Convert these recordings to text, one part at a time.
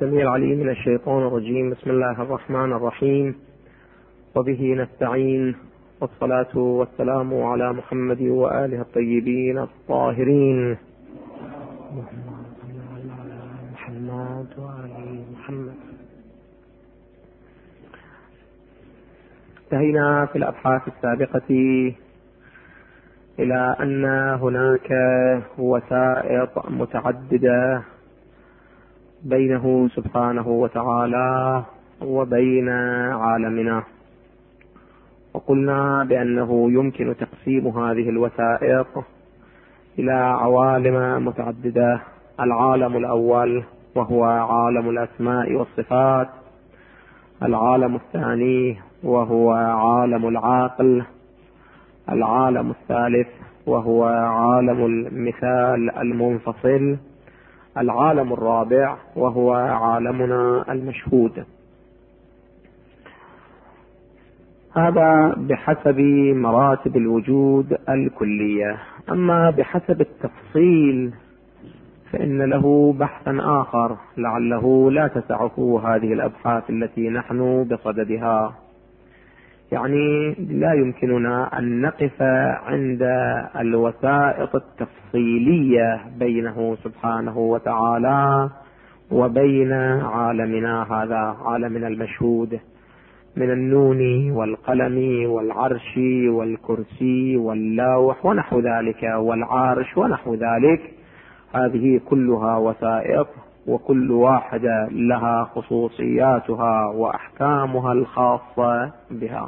السميع العليم من الشيطان الرجيم. بسم الله الرحمن الرحيم، وبه نستعين، والصلاة والسلام على محمد وآله الطيبين الطاهرين. محمد وآل محمد. انتهينا في الأبحاث السابقة إلى أن هناك وسائط متعددة بينه سبحانه وتعالى وبين عالمنا، وقلنا بأنه يمكن تقسيم هذه الوسائط إلى عوالم متعددة. العالم الأول وهو عالم الأسماء والصفات، العالم الثاني وهو عالم العقل، العالم الثالث وهو عالم المثال المنفصل، العالم الرابع وهو عالمنا المشهود. هذا بحسب مراتب الوجود الكلية. أما بحسب التفصيل فإن له بحثا آخر لعله لا تسعه هذه الأبحاث التي نحن بصددها. يعني لا يمكننا أن نقف عند الوسائط التفصيلية بينه سبحانه وتعالى وبين عالمنا هذا، عالمنا المشهود، من النون والقلم والعرش والكرسي واللوح ونحو ذلك والعارش ونحو ذلك. هذه كلها وسائط، وكل واحدة لها خصوصياتها وأحكامها الخاصة بها.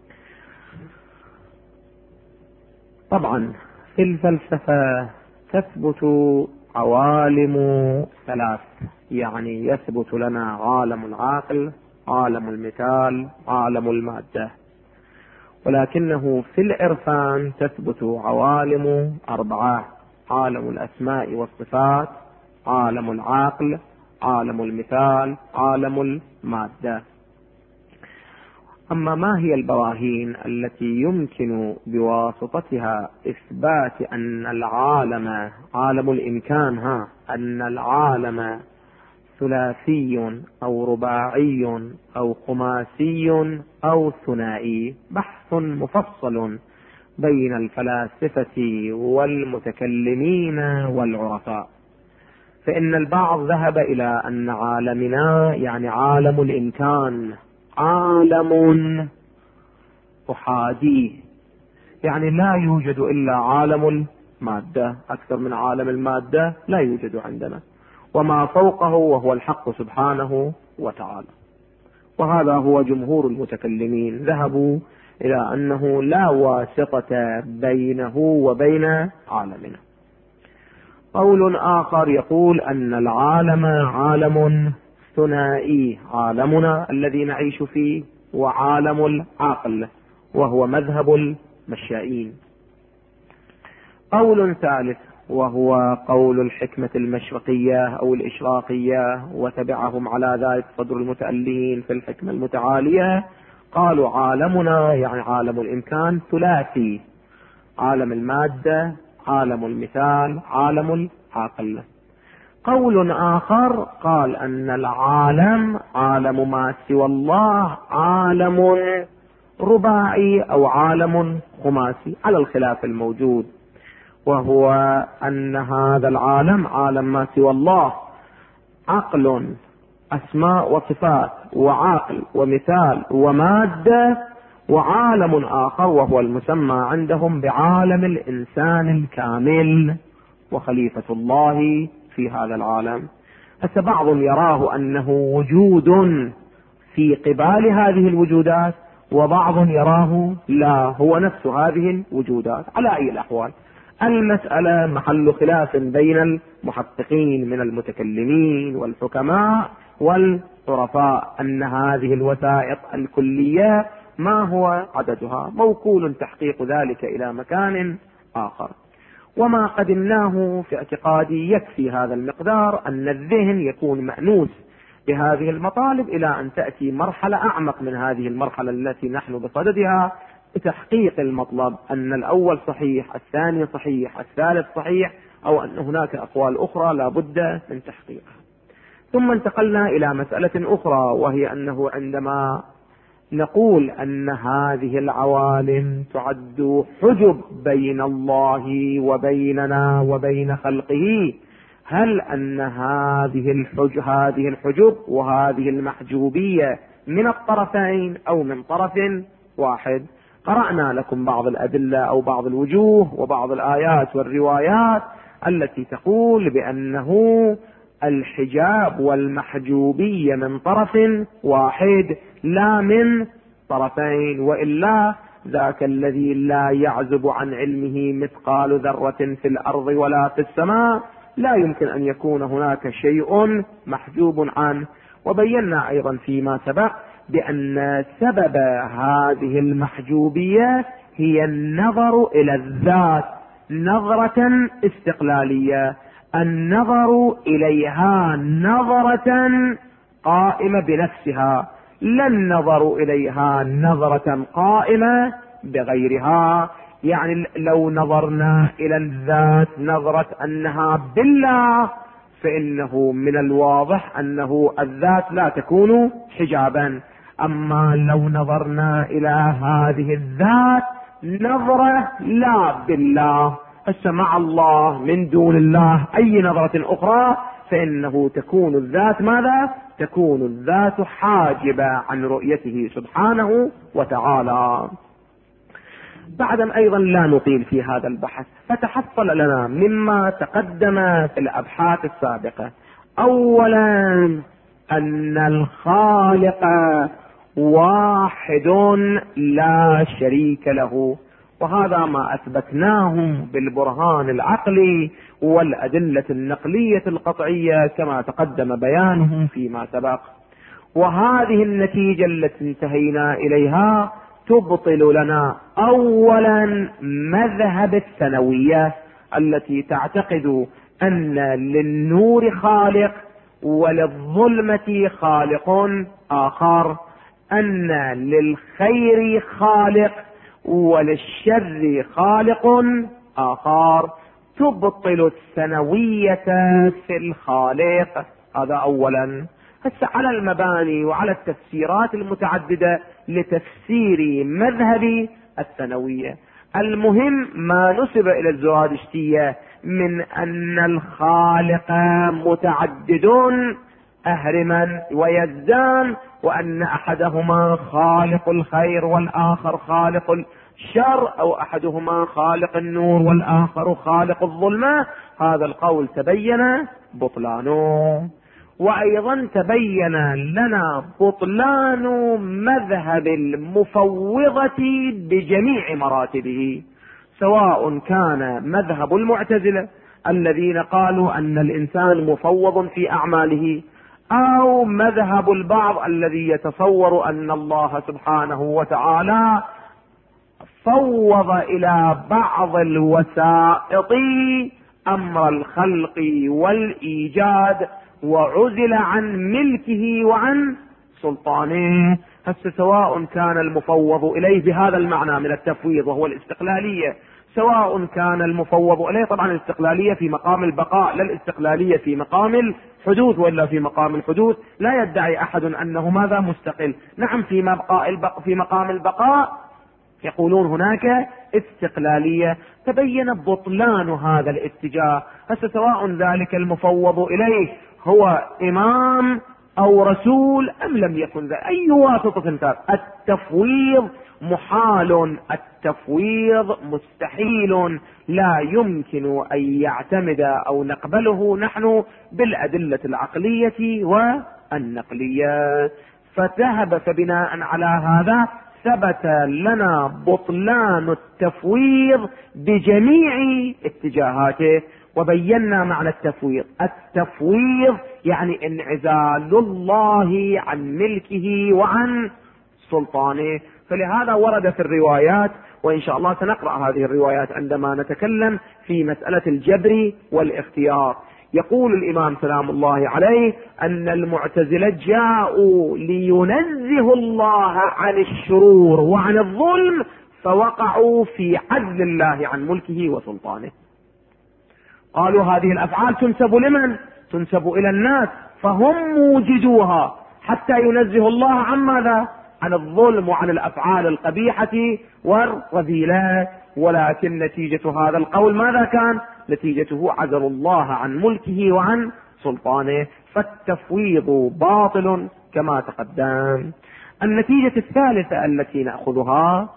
طبعا في الفلسفة تثبت عوالم ثلاث، يعني يثبت لنا عالم العقل، عالم المثال، عالم المادة. ولكنه في العرفان تثبت عوالم أربعة: عالم الأسماء والصفات، عالم العقل، عالم المثال، عالم المادة. أما ما هي البراهين التي يمكن بواسطتها إثبات أن العالم عالم الإمكان، أن العالم ثلاثي أو رباعي أو خماسي أو ثنائي؟ بحث مفصل بين الفلاسفة والمتكلمين والعرفاء. فإن البعض ذهب إلى أن عالمنا يعني عالم الإمكان عالم أحادي، يعني لا يوجد إلا عالم المادة، أكثر من عالم المادة لا يوجد عندنا، وما فوقه وهو الحق سبحانه وتعالى. وهذا هو جمهور المتكلمين، ذهبوا إلى أنه لا واسطة بينه وبين عالمنا. قول آخر يقول أن العالم عالم ثنائي، عالمنا الذي نعيش فيه وعالم العقل، وهو مذهب المشائين. قول ثالث وهو قول الحكمة المشرقية أو الإشراقية، وتبعهم على ذلك صدر المتألهين في الحكمة المتعالية، قالوا عالمنا يعني عالم الإمكان ثلاثي: عالم المادة، عالم المثال، عالم العقل. قول آخر قال أن العالم عالم ما سوى الله عالم رباعي أو عالم خماسي، على الخلاف الموجود، وهو أن هذا العالم عالم ما سوى الله عقل، أسماء وصفات، وعقل ومثال ومادة، وعالم آخر وهو المسمى عندهم بعالم الإنسان الكامل وخليفة الله في هذا العالم. هسه بعض يراه أنه وجود في قبال هذه الوجودات، وبعض يراه لا، هو نفس هذه الوجودات. على أي الأحوال المسألة محل خلاف بين المحققين من المتكلمين والحكماء والعرفاء، أن هذه الوسائط الكلية ما هو عددها، موكول تحقيق ذلك إلى مكان آخر. وما قدمناه في اعتقادي يكفي هذا المقدار، أن الذهن يكون مأنوس بهذه المطالب إلى أن تأتي مرحلة أعمق من هذه المرحلة التي نحن بصددها، بتحقيق المطلب أن الأول صحيح، الثاني صحيح، الثالث صحيح، أو أن هناك أقوال أخرى لا بد من تحقيقها. ثم انتقلنا إلى مسألة أخرى، وهي أنه عندما نقول أن هذه العوالم تعد حجب بين الله وبيننا وبين خلقه، هل أن هذه الحجب وهذه المحجوبية من الطرفين أو من طرف واحد؟ قرأنا لكم بعض الأدلة أو بعض الوجوه وبعض الآيات والروايات التي تقول بأنه الحجاب والمحجوبية من طرف واحد لا من طرفين، وإلا ذاك الذي لا يعزب عن علمه مثقال ذرة في الأرض ولا في السماء لا يمكن أن يكون هناك شيء محجوب عنه. وبينا أيضا فيما سبق بأن سبب هذه المحجوبية هي النظر إلى الذات نظرة استقلالية، النظر إليها نظرة قائمة بنفسها، لا النظر إليها نظرة قائمة بغيرها. يعني لو نظرنا إلى الذات نظرة أنها بالله فإنه من الواضح أنه الذات لا تكون حجابا. أما لو نظرنا إلى هذه الذات نظرة لا بالله، مع الله من دون الله أي نظرة أخرى، فإنه تكون الذات ماذا؟ تكون الذات حاجبة عن رؤيته سبحانه وتعالى. بعدا أيضا لا نطيل في هذا البحث، فتحصل لنا مما تقدم في الأبحاث السابقة أولا أن الخالق واحد لا شريك له، وهذا ما أثبتناه بالبرهان العقلي والأدلة النقلية القطعية كما تقدم بيانه فيما سبق. وهذه النتيجة التي انتهينا إليها تبطل لنا أولا مذهب الثانوية التي تعتقد أن للنور خالق وللظلمة خالق آخر، أن للخير خالق وللشر خالق آخر، تبطل الثانوية في الخالق. هذا أولا. هسه على المباني وعلى التفسيرات المتعددة لتفسير مذهب الثانوية، المهم ما نسب إلى الزرادشتية من أن الخالق متعدد أهرما ويزدان، وأن أحدهما خالق الخير والآخر خالق الشر، أو أحدهما خالق النور والآخر خالق الظلمة. هذا القول تبين بطلانه. وأيضا تبين لنا بطلان مذهب المفوضة بجميع مراتبه، سواء كان مذهب المعتزلة الذين قالوا أن الإنسان مفوض في أعماله، أو مذهب البعض الذي يتصور أن الله سبحانه وتعالى فوض إلى بعض الوسائط أمر الخلق والإيجاد وعزل عن ملكه وعن سلطانه. سواء كان المفوض إليه بهذا المعنى من التفويض وهو الاستقلالية، سواء كان المفوض إليه، طبعا الاستقلالية في مقام البقاء لا الاستقلالية في مقام الحدوث، ولا في مقام الحدوث لا يدعي أحد أنه ماذا مستقل. نعم في مقام البقاء يقولون هناك استقلالية. تبين بطلان هذا الاتجاه. سواء ذلك المفوض إليه هو إمام أو رسول أم لم يكن ذلك، أي واسطة كان، التفويض محال، التفويض مستحيل، لا يمكن أن يعتمد أو نقبله نحن بالأدلة العقلية والنقلية. فبناء على هذا ثبت لنا بطلان التفويض بجميع اتجاهاته. وبينا معنى التفويض. التفويض يعني انعزال الله عن ملكه وعن سلطانه. فلهذا ورد في الروايات، وإن شاء الله سنقرأ هذه الروايات عندما نتكلم في مسألة الجبر والاختيار. يقول الإمام سلام الله عليه أن المعتزلة جاءوا لينزهوا الله عن الشرور وعن الظلم، فوقعوا في عزل الله عن ملكه وسلطانه. قالوا هذه الأفعال تنسب لمن؟ تنسب إلى الناس، فهم موجدوها حتى ينزه الله عن ماذا؟ عن الظلم وعن الأفعال القبيحة والرذيلة. ولكن نتيجة هذا القول ماذا كان؟ نتيجته عزل الله عن ملكه وعن سلطانه، فالتفويض باطل كما تقدم. النتيجة الثالثة التي نأخذها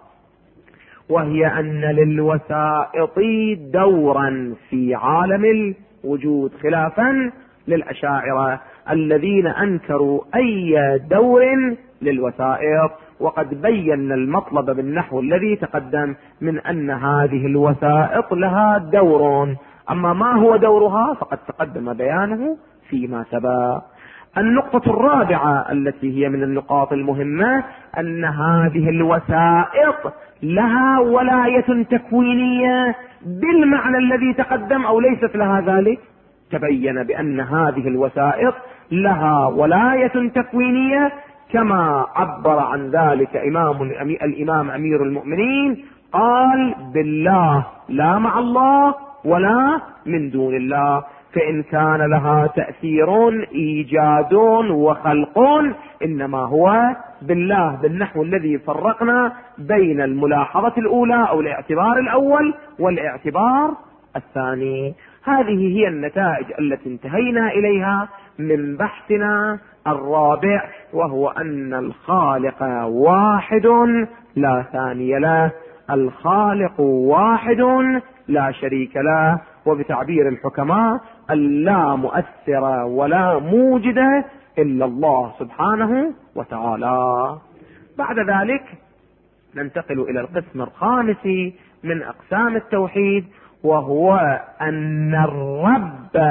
وهي أن للوسائط دورا في عالم الوجود، خلافا للأشاعرة الذين أنكروا أي دور للوسائط. وقد بينا المطلب بالنحو الذي تقدم من أن هذه الوسائط لها دور، أما ما هو دورها فقد تقدم بيانه فيما سبق. النقطة الرابعة التي هي من النقاط المهمة أن هذه الوسائط لها ولاية تكوينية بالمعنى الذي تقدم أو ليست لها ذلك. تبين بأن هذه الوسائط لها ولاية تكوينية كما عبر عن ذلك الإمام أمير المؤمنين، قال بالله لا مع الله ولا من دون الله، فإن كان لها تأثير إيجاد وخلق إنما هو بالله، بالنحو الذي فرقنا بين الملاحظة الأولى أو الاعتبار الأول والاعتبار الثاني. هذه هي النتائج التي انتهينا إليها من بحثنا الرابع، وهو أن الخالق واحد لا ثاني له، الخالق واحد لا شريك له، وبتعبير الحكماء اللا مؤثر ولا موجد إلا الله سبحانه وتعالى. بعد ذلك ننتقل إلى القسم الخامس من أقسام التوحيد، وهو أن الرب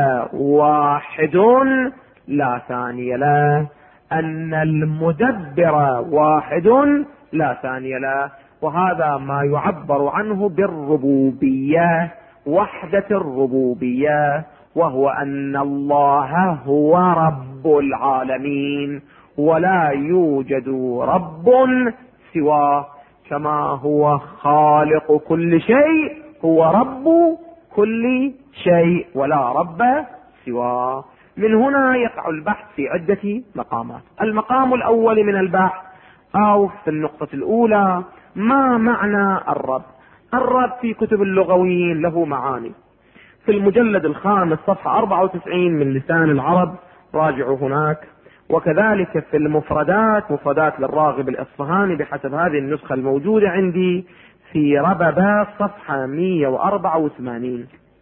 واحد لا ثاني له، أن المدبر واحد لا ثاني له، وهذا ما يعبر عنه بالربوبية، وحدة الربوبية، وهو أن الله هو رب العالمين ولا يوجد رب سواه، كما هو خالق كل شيء هو رب كل شيء ولا رب سواه. من هنا يقع البحث في عدة مقامات. المقام الأول من البحث أو في النقطة الأولى، ما معنى الرب؟ الرب في كتب اللغويين له معاني. في المجلد الخامس صفحة 94 من لسان العرب، راجعوا هناك. وكذلك في المفردات، مفردات للراغب الإصفهاني بحسب هذه النسخة الموجودة عندي في رببة صفحة 184،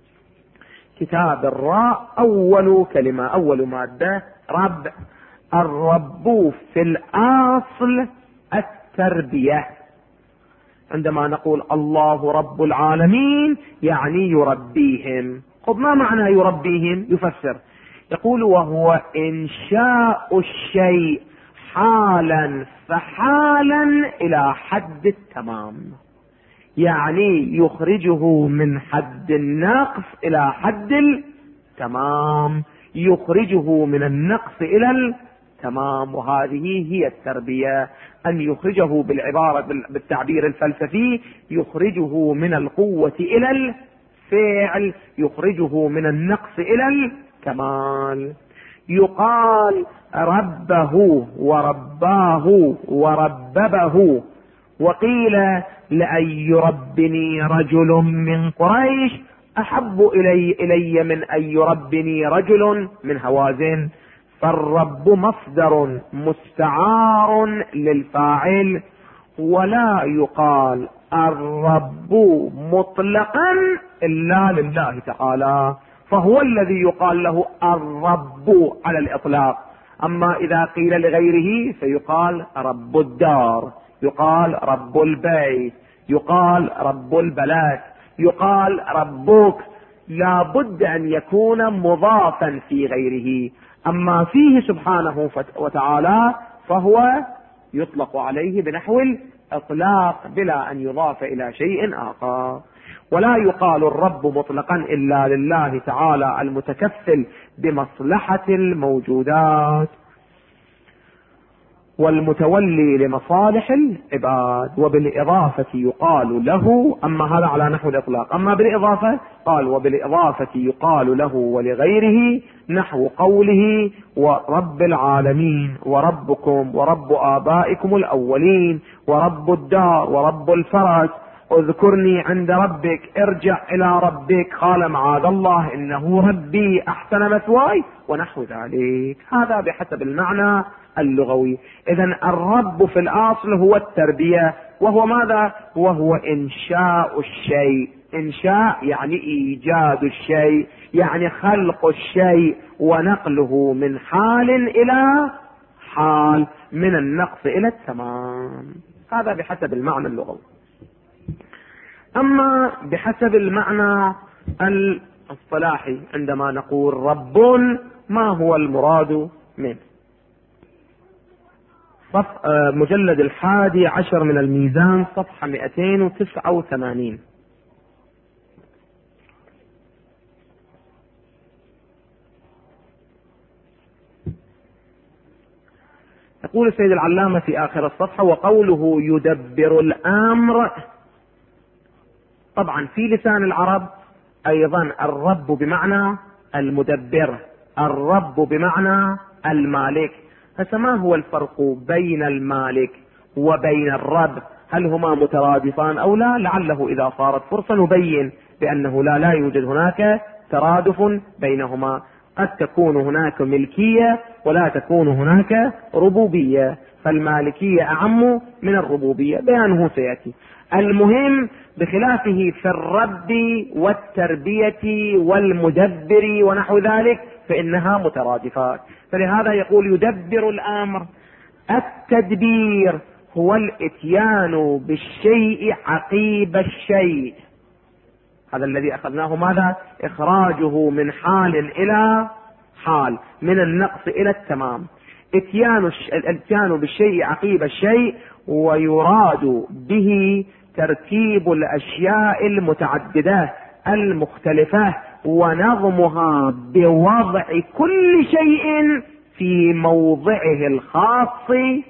كتاب الراء أول كلمة أول مادة رب. الرب في الأصل التربية. عندما نقول الله رب العالمين يعني يربيهم. طب ما معنى يربيهم؟ يفسر يقول وهو إنشاء الشيء حالا فحالا إلى حد التمام، يعني يخرجه من حد النقص إلى حد التمام، يخرجه من النقص إلى التمام. وهذه هي التربية، أن يخرجه بالتعبير الفلسفي يخرجه من القوة إلى الفعل، يخرجه من النقص إلى الكمال. يقال ربه ورباه ورببه. وقيل لأن يربني رجل من قريش أحب إلي من أن يربني رجل من هوازن. فالرب مصدر مستعار للفاعل، ولا يقال الرب مطلقا إلا لله تعالى، فهو الذي يقال له الرب على الإطلاق. أما إذا قيل لغيره فيقال رب الدار، يقال رب البيت، يقال رب البلد، يقال ربك، لا بد أن يكون مضافا في غيره. أما فيه سبحانه وتعالى فهو يطلق عليه بنحو الإطلاق بلا أن يضاف إلى شيء آخر. ولا يقال الرب مطلقا إلا لله تعالى المتكفل بمصلحة الموجودات. والمتولي لمصالح العباد. وبالإضافة يقال له، أما هذا على نحو الإطلاق، أما بالإضافة قال وبالإضافة يقال له ولغيره نحو قوله ورب العالمين وربكم ورب آبائكم الأولين ورب الدار ورب الفرج، اذكرني عند ربك، ارجع إلى ربك، قال معاذ الله إنه ربي أحسن مثواي، ونحو ذلك. هذا بحسب المعنى اللغوي. إذن الرب في الأصل هو التربية، وهو ماذا؟ وهو إنشاء الشيء. إنشاء يعني إيجاد الشيء، يعني خلق الشيء ونقله من حال إلى حال، من النقص إلى التمام. هذا بحسب المعنى اللغوي. أما بحسب المعنى الاصطلاحي عندما نقول رب، ما هو المراد منه؟ مجلد 11 من الميزان، صفحة 289. يقول السيد العلامة في آخر الصفحة: وقوله يدبر الأمر، طبعا في لسان العرب أيضا الرب بمعنى المدبر، الرب بمعنى المالك. فما هو الفرق بين المالك وبين الرب؟ هل هما مترادفان أو لا؟ لعله إذا صارت فرصة نبين بأنه لا يوجد هناك ترادف بينهما. قد تكون هناك ملكية ولا تكون هناك ربوبية، فالمالكية أعم من الربوبية، بيانه سيأتي. المهم بخلافه في الرب والتربية والمدبر ونحو ذلك فإنها مترادفات. فلهذا يقول يدبر الأمر. التدبير هو الاتيان بالشيء عقيب الشيء، هذا الذي أخذناه ماذا؟ إخراجه من حال إلى حال، من النقص إلى التمام. الاتيان بالشيء عقيب الشيء، ويراد به ترتيب الأشياء المتعددة المختلفة ونظمها بوضع كل شيء في موضعه الخاص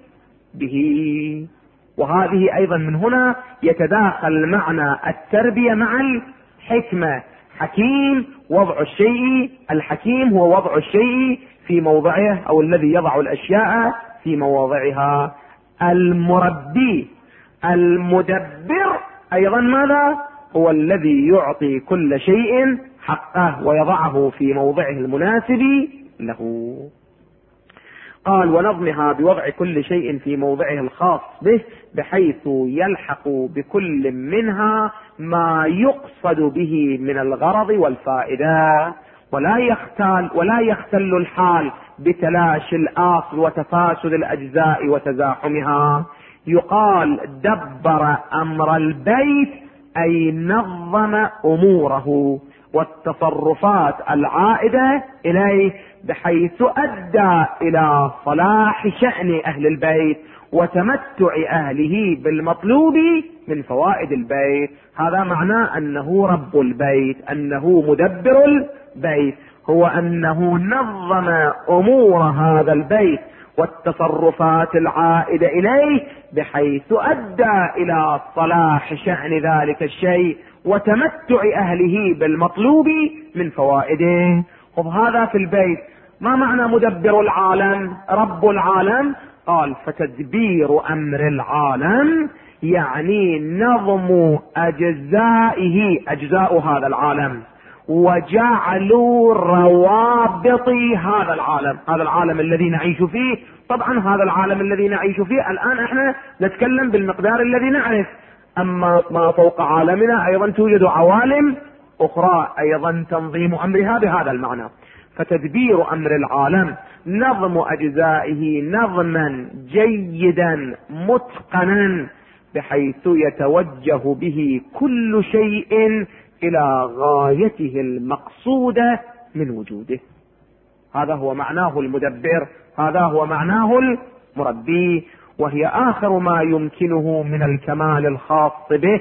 به. وهذه أيضا من هنا يتداخل معنى التربية مع الحكمة. حكيم وضع الشيء، الحكيم هو وضع الشيء في موضعه، أو الذي يضع الأشياء في مواضعها. المربي المدبر أيضا ماذا؟ هو الذي يعطي كل شيء حقه ويضعه في موضعه المناسب له. قال ونظمها بوضع كل شيء في موضعه الخاص به، بحيث يلحق بكل منها ما يقصد به من الغرض والفائدة، ولا يختل الحال بتلاشي الأصل وتفاسد الأجزاء وتزاحمها. يقال دبر أمر البيت أي نظم أموره والتصرفات العائدة إليه، بحيث أدى إلى صلاح شأن أهل البيت وتمتع أهله بالمطلوب من فوائد البيت. هذا معناه أنه رب البيت، أنه مدبر البيت، هو أنه نظم أمور هذا البيت والتصرفات العائدة إليه بحيث أدى إلى صلاح شأن ذلك الشيء وتمتع أهله بالمطلوب من فوائده. وهذا في البيت. ما معنى مدبر العالم؟ رب العالم. قال فتدبير أمر العالم يعني نظم أجزائه، أجزاء هذا العالم، وجعل روابط هذا العالم، هذا العالم الذي نعيش فيه. طبعا هذا العالم الذي نعيش فيه الآن احنا نتكلم بالمقدار الذي نعرف، أما ما فوق عالمنا أيضا توجد عوالم أخرى أيضا تنظيم أمرها بهذا المعنى. فتدبير أمر العالم نظم أجزائه نظما جيدا متقنا، بحيث يتوجه به كل شيء إلى غايته المقصودة من وجوده. هذا هو معناه المدبر، هذا هو معناه المربي، وهي آخر ما يمكنه من الكمال الخاص به،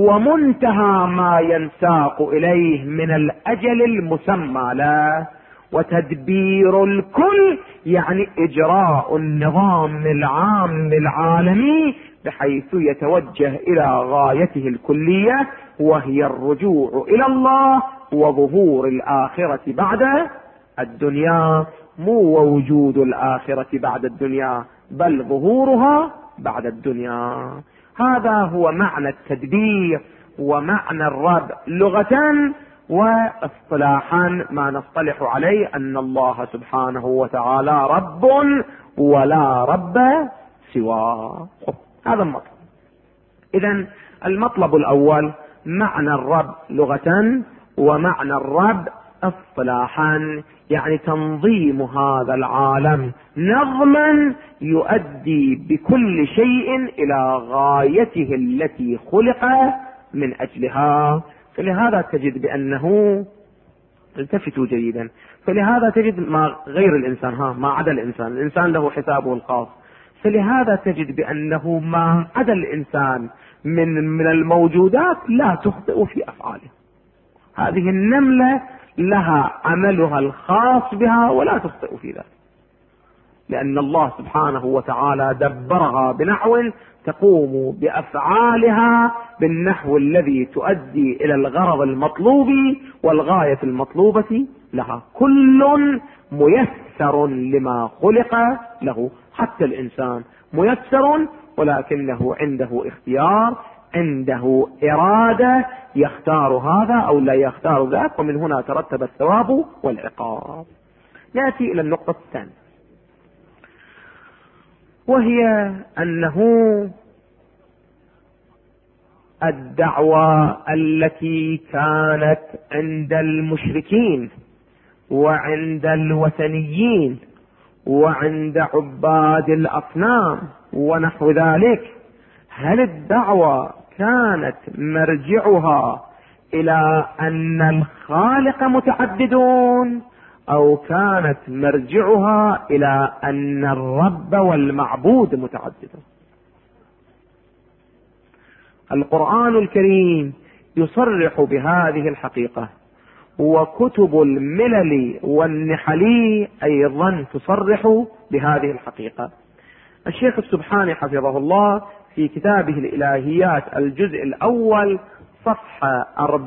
ومنتهى ما ينساق إليه من الأجل المسمى له، وتدبير الكل يعني إجراء النظام العام العالمي بحيث يتوجه إلى غايته الكلية، وهي الرجوع إلى الله وظهور الآخرة بعد الدنيا، مو وجود الآخرة بعد الدنيا بل ظهورها بعد الدنيا. هذا هو معنى التدبير ومعنى الرب لغة، واصطلاحا ما نصطلح عليه أن الله سبحانه وتعالى رب ولا رب سواه. هذا المطلب. إذن المطلب الأول معنى الرب لغة ومعنى الرب اصطلاحا، يعني تنظيم هذا العالم نظما يؤدي بكل شيء إلى غايته التي خلق من أجلها. فلهذا تجد بأنه، التفتوا جيدا، فلهذا تجد ما غير الإنسان، ما عدا الإنسان له حسابه الخاص، فلهذا تجد بأنه ما عدا الإنسان من الموجودات لا تخطئ في أفعاله. هذه النملة لها عملها الخاص بها ولا تخطئ في ذلك، لأن الله سبحانه وتعالى دبرها بنحو تقوم بأفعالها بالنحو الذي تؤدي إلى الغرض المطلوب والغاية المطلوبة لها. كل ميسر لما خلق له، حتى الإنسان ميسر ولكنه عنده اختيار، عنده إرادة، يختار هذا أو لا يختار ذاك، ومن هنا ترتب الثواب والعقاب. نأتي إلى النقطة الثانية، وهي أنه الدعوة التي كانت عند المشركين وعند الوثنيين وعند عباد الأصنام ونحو ذلك، هل الدعوة كانت مرجعها إلى أن الخالق متعددون، أو كانت مرجعها إلى أن الرب والمعبود متعددون؟ القرآن الكريم يصرح بهذه الحقيقة، وكتب الملل والنحل أيضا تصرح بهذه الحقيقة. الشيخ السبحاني حفظه الله في كتابه الإلهيات الجزء الأول صفحة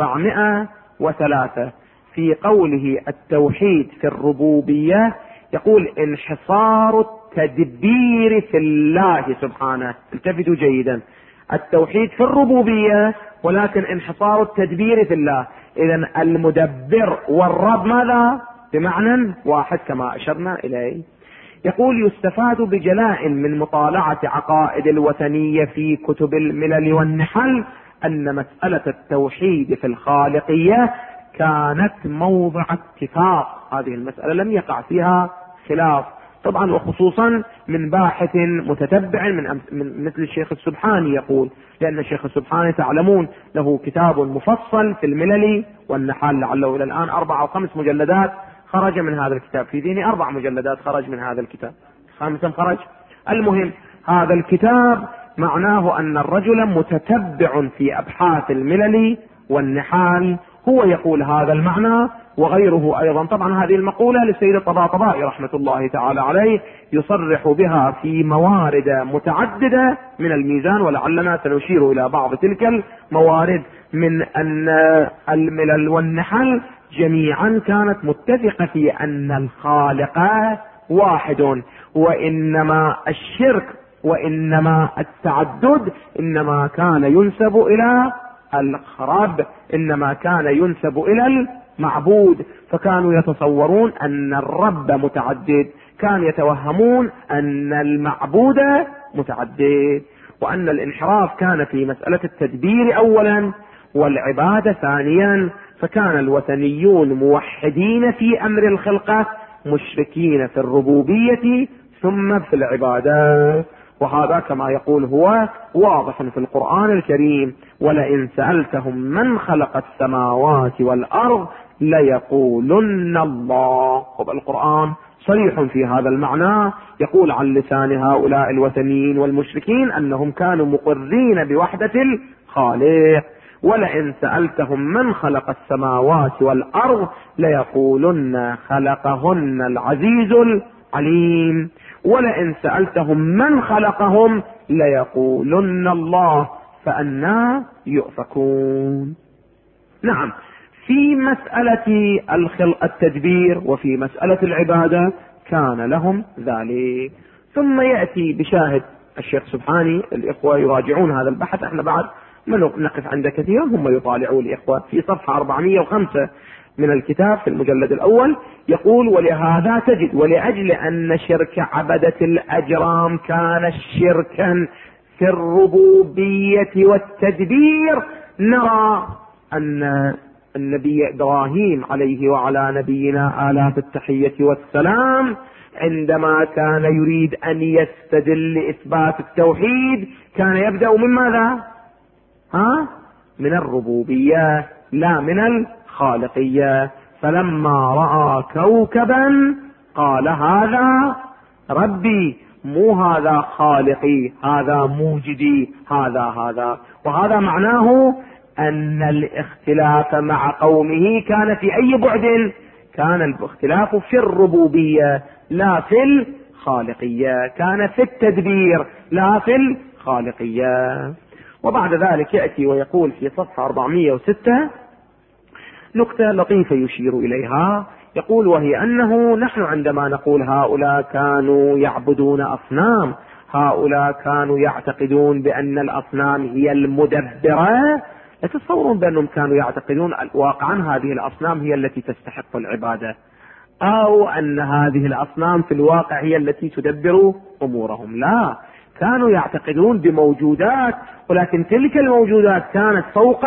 403 في قوله التوحيد في الربوبية يقول: انحصار التدبير في الله سبحانه. التفتوا جيدا، التوحيد في الربوبية ولكن انحصار التدبير في الله. إذن المدبر والرب ماذا؟ بمعنى واحد كما أشرنا إليه. يقول: يستفاد بجلاء من مطالعة عقائد الوثنية في كتب الملل والنحل أن مسألة التوحيد في الخالقية كانت موضع اتفاق. هذه المسألة لم يقع فيها خلاف طبعا، وخصوصا من باحث متتبع من مثل الشيخ السبحاني يقول، لأن الشيخ السبحاني تعلمون له كتاب مفصل في الملل والنحل، لعله إلى الآن 4 أو 5 مجلدات خرج من هذا الكتاب، في ذهني 4 مجلدات خرج من هذا الكتاب، 5 خرج. المهم هذا الكتاب معناه أن الرجل متتبع في أبحاث الملل والنحال، هو يقول هذا المعنى وغيره أيضا. طبعا هذه المقولة للسيد الطباطبائي رحمة الله تعالى عليه، يصرح بها في موارد متعددة من الميزان، ولعلنا سنشير إلى بعض تلك الموارد، من أن الملل والنحل جميعا كانت متفقة في أن الخالق واحد، وإنما الشرك وإنما التعدد إنما كان ينسب إلى الرب، إنما كان ينسب إلى المعبود. فكانوا يتصورون أن الرب متعدد، كانوا يتوهمون أن المعبود متعدد، وأن الانحراف كان في مسألة التدبير أولا والعبادة ثانيا. فكان الوثنيون موحدين في أمر الخلقة، مشركين في الربوبية ثم في العبادات. وهذا كما يقول هو واضح في القرآن الكريم: ولئن سألتهم من خلق السماوات والأرض ليقولن الله. القرآن صريح في هذا المعنى، يقول عن لسان هؤلاء الوثنيين والمشركين أنهم كانوا مقرين بوحدة الخالق. ولئن سألتهم من خلق السماوات والأرض ليقولن خلقهن العزيز العليم، ولئن سألتهم من خلقهم ليقولن الله فأنى يؤفكون. نعم، في مسألة التدبير وفي مسألة العبادة كان لهم ذلك. ثم يأتي بشاهد الشيخ سبحاني، الإخوة يراجعون هذا البحث، احنا بعد ما نقف عند كثيرا، هم يطالعوا الإخوة في صفحة 405 من الكتاب في المجلد الأول، يقول: ولهذا تجد ولأجل أن شرك عبدة الأجرام كان شركا في الربوبية والتدبير، نرى أن النبي إبراهيم عليه وعلى نبينا آلاف التحية والسلام عندما كان يريد أن يستدل لإثبات التوحيد كان يبدأ من ماذا؟ من الربوبية لا من الخالقية. فلما رأى كوكبا قال هذا ربي، مو هذا خالقي، هذا موجدي، هذا. وهذا معناه أن الاختلاف مع قومه كان في أي بعد؟ كان الاختلاف في الربوبية لا في الخالقية، كان في التدبير لا في الخالقية. وبعد ذلك يأتي ويقول في صفحة 406 نكتة لطيفة يشير إليها، يقول: وهي أنه نحن عندما نقول هؤلاء كانوا يعبدون أصنام، هؤلاء كانوا يعتقدون بأن الأصنام هي المدبرة، يتصورون بأنهم كانوا يعتقدون واقعا هذه الأصنام هي التي تستحق العبادة، أو أن هذه الأصنام في الواقع هي التي تدبر أمورهم. لا، كانوا يعتقدون بموجودات، ولكن تلك الموجودات كانت فوق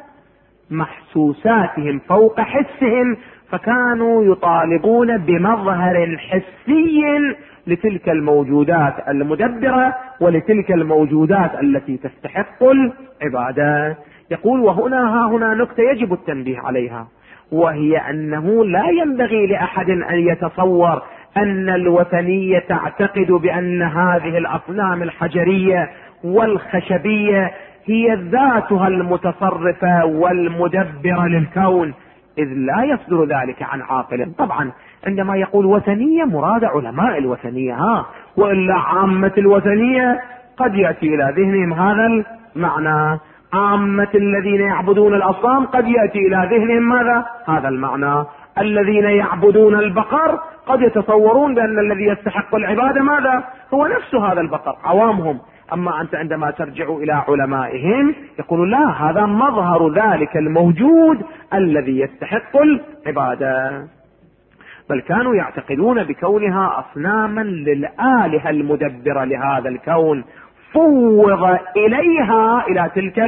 محسوساتهم، فوق حسهم، فكانوا يطالبون بمظهر حسي لتلك الموجودات المدبرة ولتلك الموجودات التي تستحق العبادة. يقول: وهنا نكتة يجب التنبيه عليها، وهي أنه لا ينبغي لأحد أن يتصور أن الوثنية تعتقد بأن هذه الأصنام الحجرية والخشبية هي ذاتها المتصرفة والمدبرة للكون، إذ لا يصدر ذلك عن عاقل. طبعا عندما يقول وثنية مراد علماء الوثنية، وإلا عامة الوثنية قد يأتي إلى ذهنهم هذا المعنى، عامة الذين يعبدون الأصنام قد يأتي إلى ذهنهم ماذا؟ هذا المعنى. الذين يعبدون البقر قد يتصورون بأن الذي يستحق العبادة ماذا؟ هو نفس هذا البقر، عوامهم. أما أنت عندما ترجع إلى علمائهم يقولون لا، هذا مظهر ذلك الموجود الذي يستحق العبادة. بل كانوا يعتقدون بكونها أصناما للآلهة المدبرة لهذا الكون، فوض إليها، إلى تلك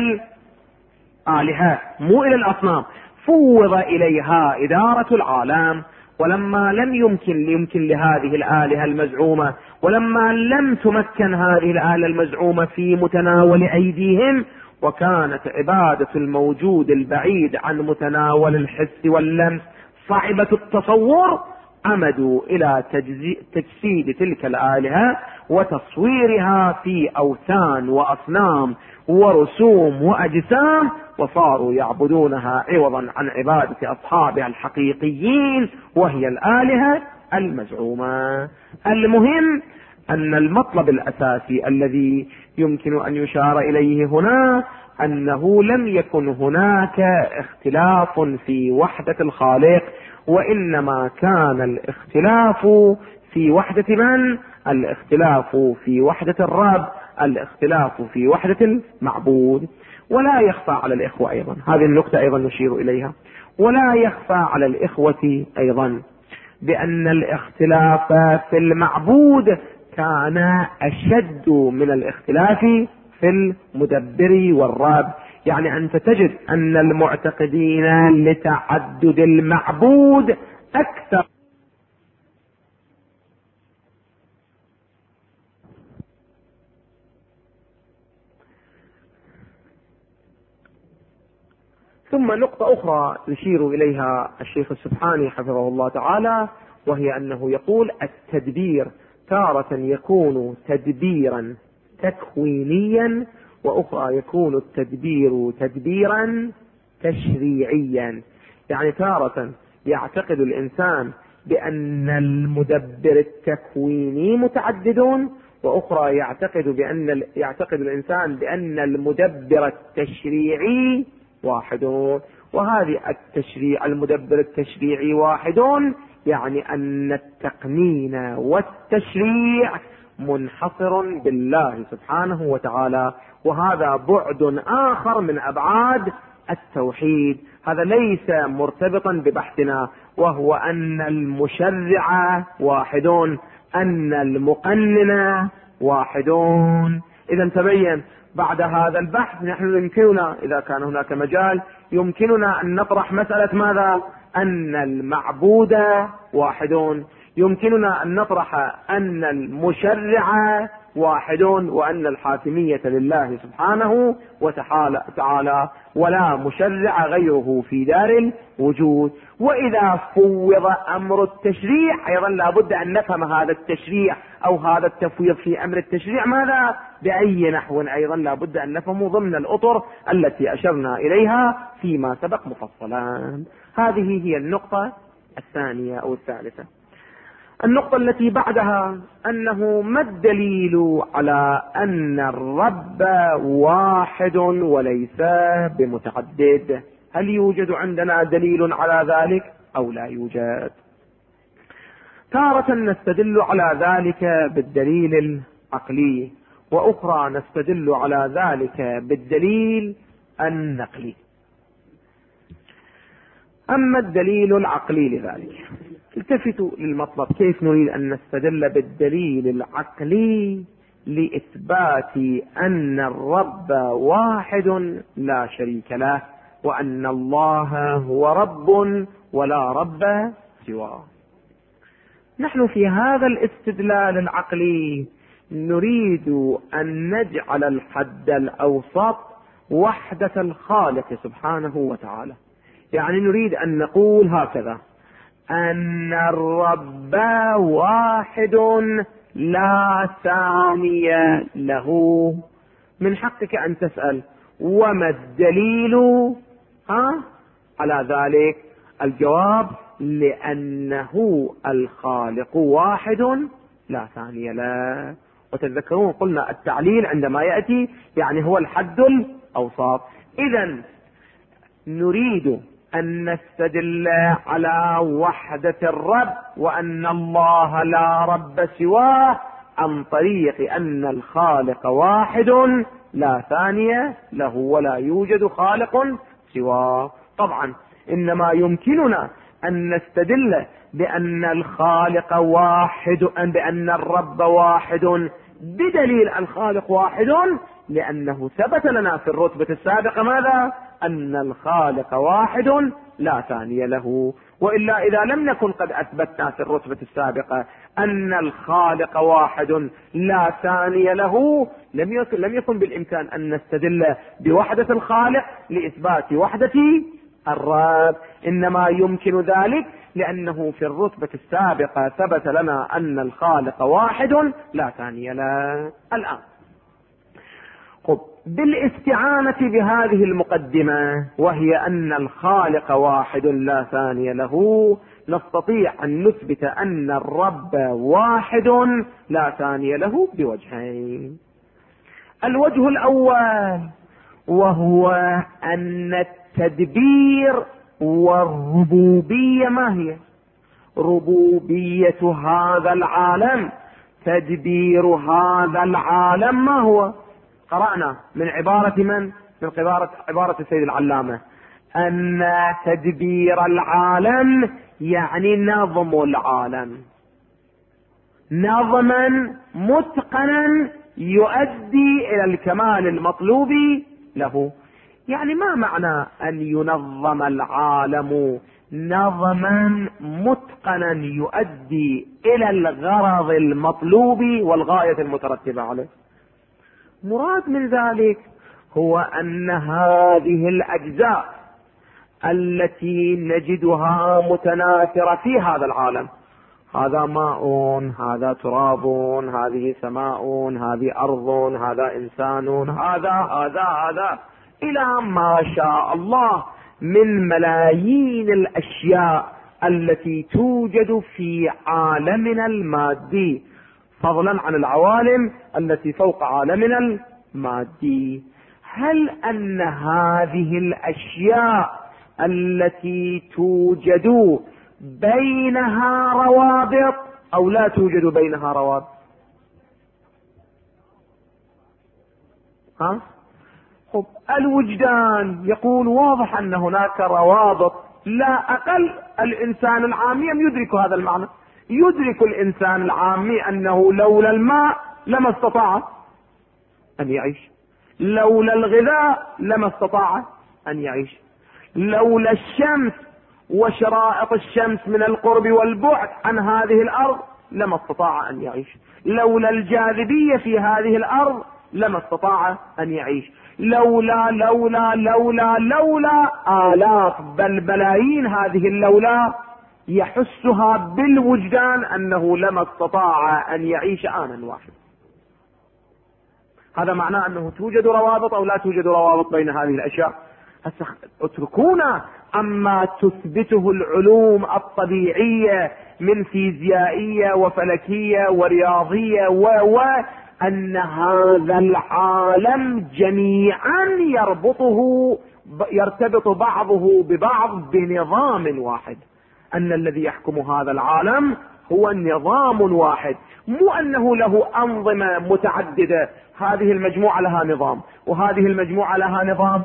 الآلهة مو إلى الأصنام، فوض إليها إدارة العالم. ولما لم يمكن لهذه الآلهة المزعومة، ولما لم تمكن هذه الآلهة المزعومة في متناول أيديهم، وكانت عبادة الموجود البعيد عن متناول الحس واللمس صعبة التصور، عمدوا إلى تجسيد تلك الآلهة وتصويرها في أوثان وأصنام ورسوم وأجسام، وصاروا يعبدونها عوضا عن عبادة أصحابها الحقيقيين وهي الآلهة المزعومة. المهم أن المطلب الأساسي الذي يمكن أن يشار إليه هنا أنه لم يكن هناك اختلاف في وحدة الخالق، وإنما كان الاختلاف في وحدة من؟ الاختلاف في وحدة الرب، الاختلاف في وحدة المعبود. ولا يخفى على الإخوة أيضا، هذه النقطة أيضا نشير إليها، ولا يخفى على الإخوة أيضا بأن الاختلاف في المعبود كان أشد من الاختلاف في المدبر والرب. يعني أنت تجد أن المعتقدين لتعدد المعبود أكثر ثم نقطة أخرى يشير إليها الشيخ السبحاني حفظه الله تعالى، وهي أنه يقول: التدبير تارة يكون تدبيرا تكوينيا، وأخرى يكون التدبير تدبيرا تشريعيا. يعني تارة يعتقد الإنسان بأن المدبر التكويني متعددون، وأخرى يعتقد الإنسان بأن المدبر التشريعي واحدون. وهذه المدبر التشريعي واحدون يعني أن التقنين والتشريع منحصر بالله سبحانه وتعالى، وهذا بعد آخر من أبعاد التوحيد، هذا ليس مرتبطا ببحثنا، وهو أن المشرع واحدون، أن المقنن واحدون. إذا تبين بعد هذا البحث نحن يمكننا إذا كان هناك مجال يمكننا أن نطرح مسألة ماذا؟ أن المعبود واحدون، يمكننا أن نطرح أن المشرع واحدون، وأن الحاكمية لله سبحانه وتعالى ولا مشرع غيره في دار الوجود. وإذا فوض أمر التشريع أيضا لابد أن نفهم هذا التشريع أو هذا التفويض في أمر التشريع ماذا؟ بأي نحو أيضا لابد أن نفهمه ضمن الأطر التي أشرنا إليها فيما سبق مفصلا. هذه هي النقطة الثانية أو الثالثة. النقطة التي بعدها أنه ما الدليل على أن الرب واحد وليس بمتعدد؟ هل يوجد عندنا دليل على ذلك أو لا يوجد؟ تارة نستدل على ذلك بالدليل العقلي، وأخرى نستدل على ذلك بالدليل النقلي. أما الدليل العقلي لذلك، التفتوا للمطلب، كيف نريد أن نستدل بالدليل العقلي لإثبات أن الرب واحد لا شريك له، وأن الله هو رب ولا رب سواه. نحن في هذا الاستدلال العقلي نريد أن نجعل الحد الأوسط وحدة الخالق سبحانه وتعالى. يعني نريد أن نقول هكذا: أن الرب واحد لا ثاني له. من حقك أن تسأل وما الدليل على ذلك؟ الجواب: لأنه الخالق واحد لا ثاني له. وتذكرون قلنا التعليل عندما يأتي يعني هو الحد الأوسط. إذا نريد أن نستدل على وحدة الرب وأن الله لا رب سواه عن طريق أن الخالق واحد لا ثاني له ولا يوجد خالق سواه. طبعا إنما يمكننا أن نستدل بأن الخالق واحد، بأن الرب واحد بدليل الخالق واحد، لأنه ثبت لنا في الرتبة السابقة ماذا؟ أن الخالق واحد لا ثاني له. وإلا إذا لم نكن قد أثبتنا في الرتبة السابقة أن الخالق واحد لا ثاني له لم يكن بالإمكان أن نستدل بوحدة الخالق لإثبات وحدة الرب. إنما يمكن ذلك لأنه في الرتبة السابقة ثبت لنا أن الخالق واحد لا ثاني له. الآن بالاستعانة بهذه المقدمة وهي أن الخالق واحد لا ثاني له نستطيع أن نثبت أن الرب واحد لا ثاني له بوجهين. الوجه الأول وهو أن التدبير والربوبية ما هي؟ ربوبية هذا العالم، تدبير هذا العالم ما هو؟ قرأنا من عبارة من عبارة السيد العلامة أن تدبير العالم يعني نظم العالم نظما متقنا يؤدي إلى الكمال المطلوب له. يعني ما معنى أن ينظم العالم نظما متقنا يؤدي إلى الغرض المطلوب والغاية المترتبة عليه؟ مراد من ذلك هو أن هذه الأجزاء التي نجدها متناثرة في هذا العالم هذا ماء، هذا تراب، هذه سماء، هذه أرض، هذا إنسان، هذا إلى ما شاء الله من ملايين الأشياء التي توجد في عالمنا المادي، فضلا عن العوالم التي فوق عالمنا المادي. هل أن هذه الأشياء التي توجد بينها روابط أو لا توجد بينها روابط؟ خب الوجدان يقول واضح أن هناك روابط، لا أقل الإنسان العامي يدرك هذا المعنى. يدرك الإنسان العامي أنه لولا الماء لما استطاع أن يعيش، لولا الغذاء لما استطاع أن يعيش، لولا الشمس وشرائط الشمس من القرب والبعد عن هذه الأرض لما استطاع أن يعيش، لولا الجاذبية في هذه الأرض لما استطاع أن يعيش، لولا لولا لولا لولا آلاف بل ملايين هذه اللولا يحسها بالوجدان أنه لما استطاع أن يعيش آنا واحد. هذا معناه أنه توجد روابط أو لا توجد روابط بين هذه الأشياء. اتركونا أما تثبته العلوم الطبيعية من فيزيائية وفلكية ورياضية وأن هذا العالم جميعا يرتبط بعضه ببعض بنظام واحد، أن الذي يحكم هذا العالم هو نظام واحد، مو أنه له أنظمة متعددة، هذه المجموعة لها نظام وهذه المجموعة لها نظام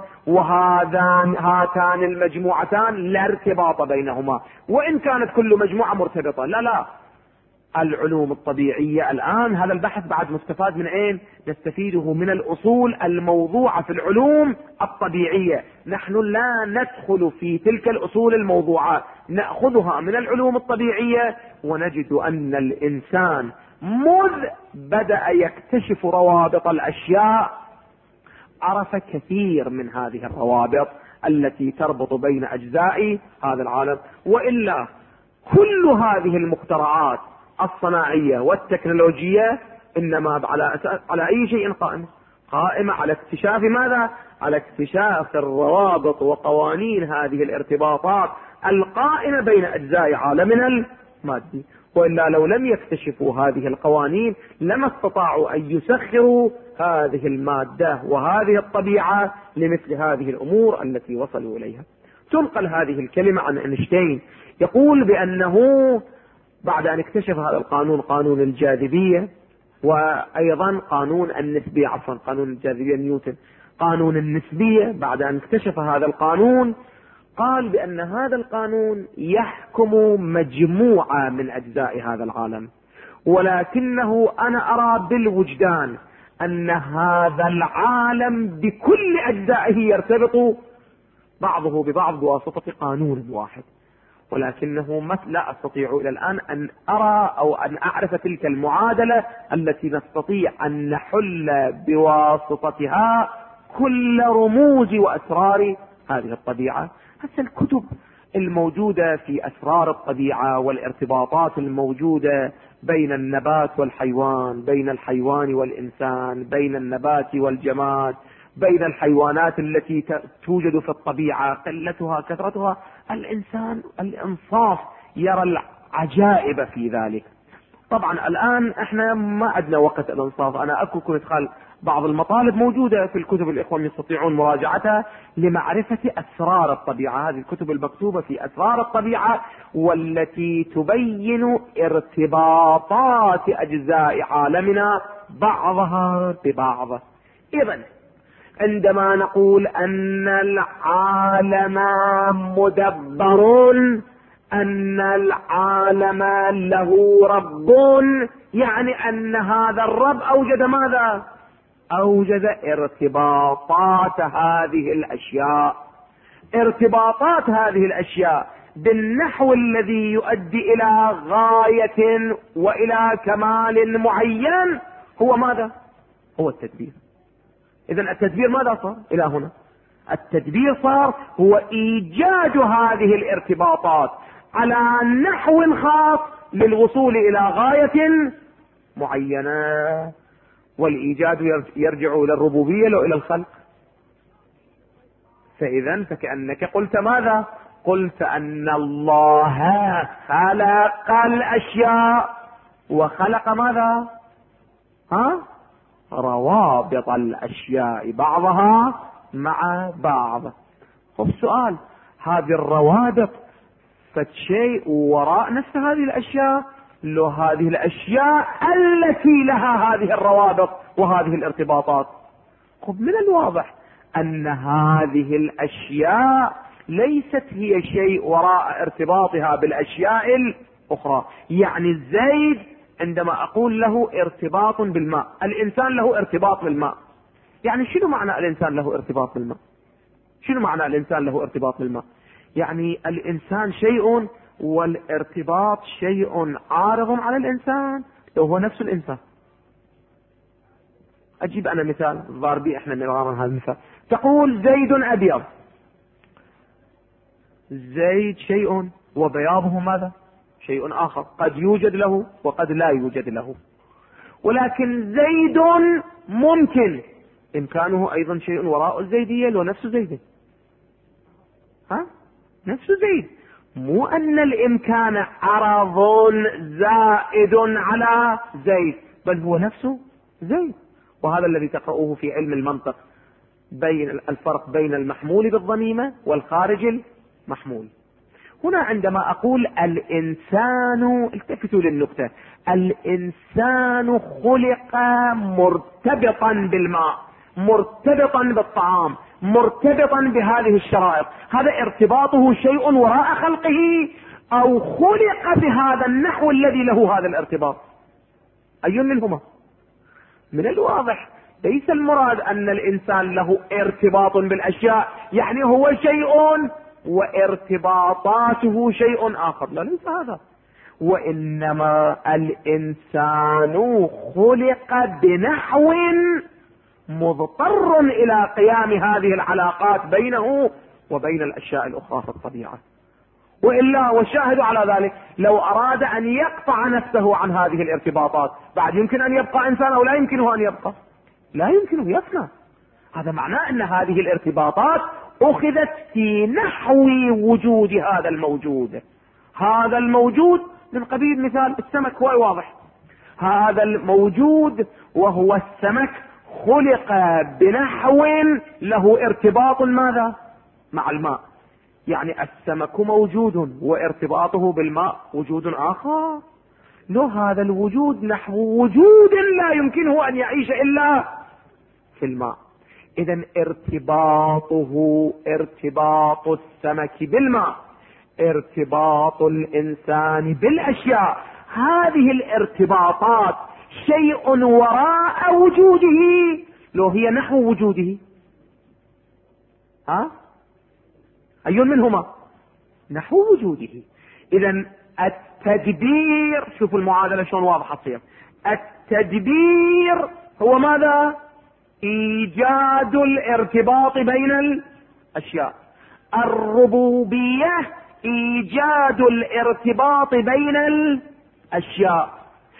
هاتان المجموعتان لا ارتباط بينهما وإن كانت كل مجموعة مرتبطة. لا، العلوم الطبيعية الآن هذا البحث بعد مستفاد من أين؟ نستفيده من الأصول الموضوعة في العلوم الطبيعية. نحن لا ندخل في تلك الأصول الموضوعة، نأخذها من العلوم الطبيعية ونجد أن الإنسان مذ بدأ يكتشف روابط الأشياء عرف كثير من هذه الروابط التي تربط بين أجزاء هذا العالم. وإلا كل هذه المخترعات الصناعية والتكنولوجية إنما على أي شيء قائمة على اكتشاف ماذا؟ على اكتشاف الروابط وقوانين هذه الارتباطات القائمة بين أجزاء عالمنا المادي. وإلا لو لم يكتشفوا هذه القوانين لما استطاعوا أن يسخروا هذه المادة وهذه الطبيعة لمثل هذه الأمور التي وصلوا إليها. تنقل هذه الكلمة عن أينشتاين، يقول بأنه بعد أن اكتشف هذا القانون، قانون الجاذبية، وأيضا قانون النسبية، قانون الجاذبية نيوتن، قانون النسبية، بعد أن اكتشف هذا القانون قال بأن هذا القانون يحكم مجموعة من أجزاء هذا العالم، ولكنه أنا أرى بالوجدان أن هذا العالم بكل أجزائه يرتبط بعضه ببعض بواسطة قانون واحد، ولكنه لا أستطيع إلى الآن أن أرى أو أن أعرف تلك المعادلة التي نستطيع أن نحل بواسطتها كل رموز وأسرار هذه الطبيعة. هسه الكتب الموجودة في أسرار الطبيعة والارتباطات الموجودة بين النبات والحيوان، بين الحيوان والإنسان، بين النبات والجماد، بين الحيوانات التي توجد في الطبيعة قلتها كثرتها، الإنصاف يرى العجائب في ذلك. طبعا الآن احنا ما عندنا وقت الإنصاف. أنا أكو إدخال بعض المطالب موجودة في الكتب، الإخوان يستطيعون مراجعتها لمعرفة أسرار الطبيعة. هذه الكتب المكتوبة في أسرار الطبيعة والتي تبين ارتباطات أجزاء عالمنا بعضها ببعض. إذن عندما نقول أن العالم مدبر، أن العالم له رب، يعني أن هذا الرب أوجد ماذا؟ أوجد ارتباطات هذه الأشياء، ارتباطات هذه الأشياء بالنحو الذي يؤدي إلى غاية وإلى كمال معين هو ماذا؟ هو التدبير. إذن التدبير ماذا صار إلى هنا؟ التدبير صار هو إيجاد هذه الارتباطات على نحو خاص للوصول إلى غاية معينة. والإيجاد يرجع إلى الربوبية لا إلى الخلق. فإذا فكأنك قلت ماذا؟ قلت أن الله خلق الأشياء وخلق ماذا؟ روابط الأشياء بعضها مع بعض. خب سؤال، هذه الروابط فشيء وراء نفس هذه الأشياء، لو هذه الأشياء التي لها هذه الروابط وهذه الارتباطات؟ خب من الواضح أن هذه الأشياء ليست هي شيء وراء ارتباطها بالأشياء الأخرى. يعني الزيد عندما أقول له ارتباط بالماء، الإنسان له ارتباط بالماء، يعني شنو معنى الإنسان له ارتباط بالماء؟ شنو معنى الإنسان له ارتباط بالماء؟ يعني الإنسان شيء والارتباط شيء عارض على الإنسان لو هو نفس الإنسان. أجيب أنا مثال ضاربي احنا نرى هذا المثال. تقول زيد أبيض، زيد شيء وبياضه ماذا؟ شيء آخر، قد يوجد له وقد لا يوجد له. ولكن زيد ممكن إمكانه أيضا شيء وراء الزيدية لو نفس زيد، نفس زيد، مو أن الإمكان عرض زائد على زيد، بل هو نفسه زيد. وهذا الذي تقرأوه في علم المنطق، بين الفرق بين المحمول بالضميمة والخارج المحمول. هنا عندما أقول الإنسان، التفتوا للنقطة، الإنسان خلق مرتبطا بالماء، مرتبطا بالطعام، مرتبطا بهذه الشرائط. هذا ارتباطه شيء وراء خلقه أو خلق بهذا النحو الذي له هذا الارتباط؟ أي منهما؟ من الواضح ليس المراد أن الإنسان له ارتباط بالأشياء يعني هو شيء وارتباطاته شيء آخر، لا، ليس هذا. وإنما الإنسان خلق بنحو مضطر إلى قيام هذه العلاقات بينه وبين الأشياء الأخرى في الطبيعة. وإلا والشاهد على ذلك لو أراد أن يقطع نفسه عن هذه الارتباطات بعد يمكن أن يبقى إنسان أو لا يمكنه أن يبقى؟ لا يمكنه، يفنى. هذا معناه أن هذه الارتباطات أخذت في نحو وجود هذا الموجود. هذا الموجود من قبيل مثال السمك، هو واضح. هذا الموجود وهو السمك خلق بنحو له ارتباط ماذا؟ مع الماء. يعني السمك موجود وارتباطه بالماء وجود آخر. لو هذا الوجود نحو وجود لا يمكنه أن يعيش إلا في الماء. إذن ارتباطه ارتباط السمك بالماء، ارتباط الإنسان بالأشياء، هذه الارتباطات شيء وراء وجوده لو هي نحو وجوده. أي منهما؟ نحو وجوده. إذن التدبير، شوفوا المعادلة شلون واضحة تصير. التدبير هو ماذا؟ إيجاد الارتباط بين الأشياء. الربوبية إيجاد الارتباط بين الأشياء،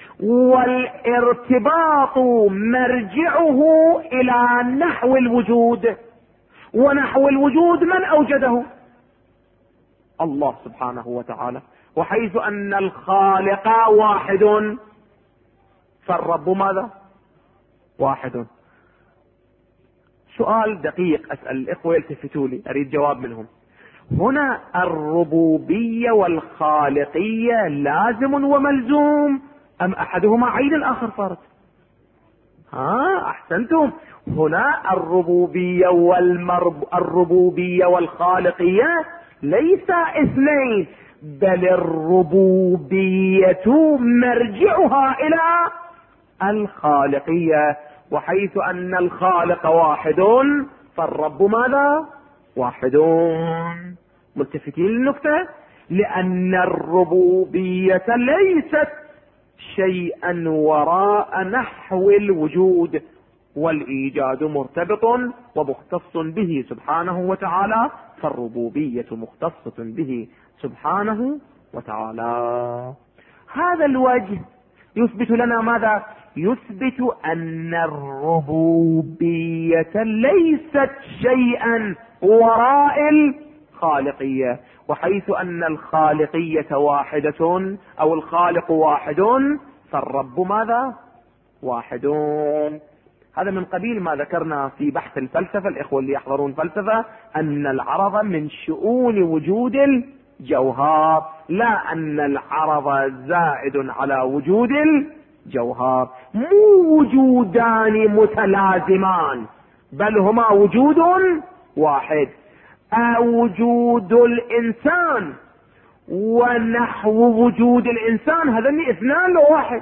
والارتباط مرجعه إلى نحو الوجود، ونحو الوجود من أوجده؟ الله سبحانه وتعالى. وحيث أن الخالق واحد فالرب ماذا؟ واحد. سؤال دقيق أسأل الإخوة يلتفتوا لي، أريد جواب منهم. هنا الربوبية والخالقية لازم وملزوم أم أحدهما عين الآخر صارت؟ أحسنتم. هنا الربوبية والخالقية ليس اثنين، بل الربوبية مرجعها إلى الخالقية. وحيث أن الخالق واحد فالرب ماذا؟ واحد. ملتفتين للنقطة؟ لأن الربوبية ليست شيئا وراء نحو الوجود، والإيجاد مرتبط ومختص به سبحانه وتعالى، فالربوبية مختصة به سبحانه وتعالى. هذا الوجه يثبت لنا ماذا؟ يثبت أن الربوبية ليست شيئا وراء الخالقية، وحيث أن الخالقية واحدة أو الخالق واحد فالرب ماذا؟ واحد. هذا من قبيل ما ذكرنا في بحث الفلسفة، الإخوة اللي يحضرون فلسفة، أن العرض من شؤون وجود الجوهر، لا أن العرض زائد على وجود الجوهر، مو وجودان متلازمان بل هما وجود واحد. وجود الإنسان ونحو وجود الإنسان هذين اثنان لو واحد.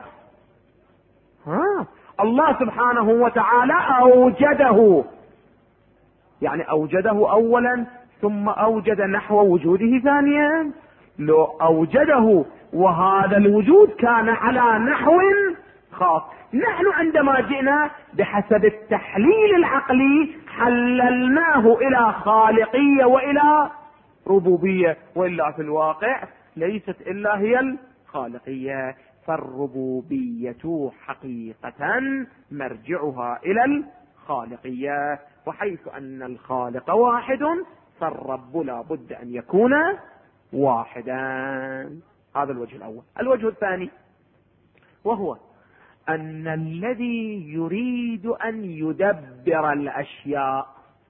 الله سبحانه وتعالى أوجده، يعني أوجده أولا ثم أوجد نحو وجوده ثانيا. لو أوجده وهذا الوجود كان على نحو خاص، نحن عندما جئنا بحسب التحليل العقلي حللناه إلى خالقية وإلى ربوبية، وإلا في الواقع ليست إلا هي الخالقية. فالربوبية حقيقة مرجعها إلى الخالقية، وحيث أن الخالق واحد فالرب لا بد أن يكون واحدا. هذا الوجه الأول. الوجه الثاني وهو أن الذي يريد أن يدبر الأشياء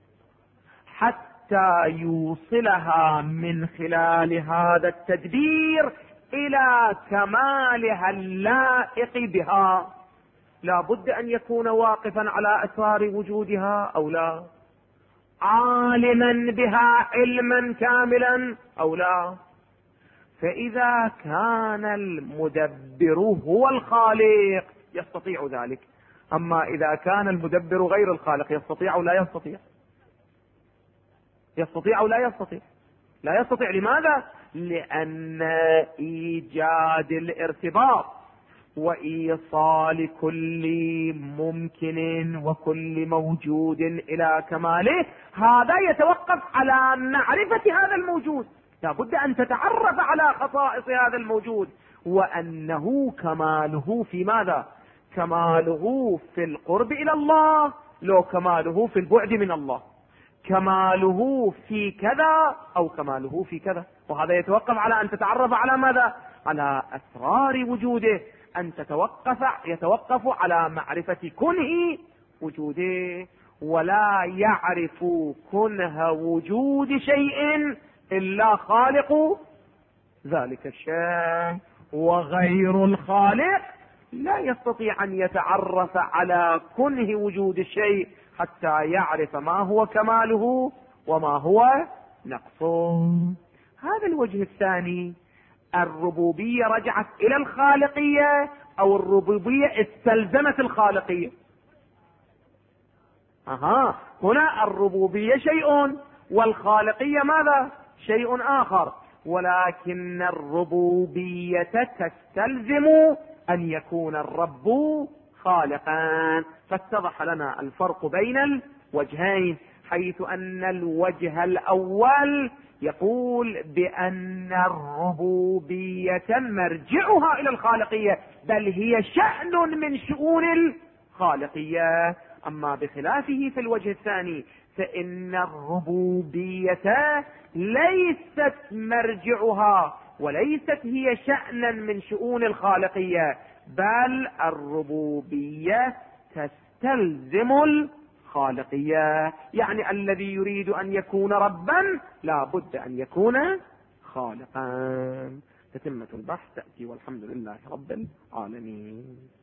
حتى يوصلها من خلال هذا التدبير إلى كمالها اللائق بها، لا بد أن يكون واقفا على أسرار وجودها أو لا، عالما بها علما كاملا أو لا. فإذا كان المدبر هو الخالق يستطيع ذلك، أما إذا كان المدبر غير الخالق يستطيع أو لا يستطيع؟ يستطيع أو لا يستطيع؟ لا يستطيع. لماذا؟ لأن إيجاد الارتباط وإيصال كل ممكن وكل موجود إلى كماله هذا يتوقف على معرفة هذا الموجود. لا بد أن تتعرف على خصائص هذا الموجود، وأنه كماله في ماذا؟ كماله في القرب إلى الله، لو كماله في البعد من الله، كماله في كذا أو كماله في كذا. وهذا يتوقف على أن تتعرف على ماذا؟ على أسرار وجوده، أن يتوقف على معرفة كنه وجوده. ولا يعرف كنه وجود شيء إلا خالق ذلك الشيء، وغير الخالق لا يستطيع أن يتعرف على كنه وجود الشيء حتى يعرف ما هو كماله وما هو نقصه. هذا الوجه الثاني. الربوبية رجعت إلى الخالقية أو الربوبية استلزمت الخالقية؟ هنا الربوبية شيء والخالقية ماذا؟ شيء آخر، ولكن الربوبية تستلزم أن يكون الرب خالقا. فاتضح لنا الفرق بين الوجهين، حيث أن الوجه الأول يقول بأن الربوبية مرجعها إلى الخالقية، بل هي شأن من شؤون الخالقية. أما بخلافه في الوجه الثاني فإن الربوبية ليست مرجعها وليست هي شأنا من شؤون الخالقية، بل الربوبية تستلزم الخالقية. يعني الذي يريد أن يكون ربا لا بد أن يكون خالقا. تتمة البحث تأتي، والحمد لله رب العالمين.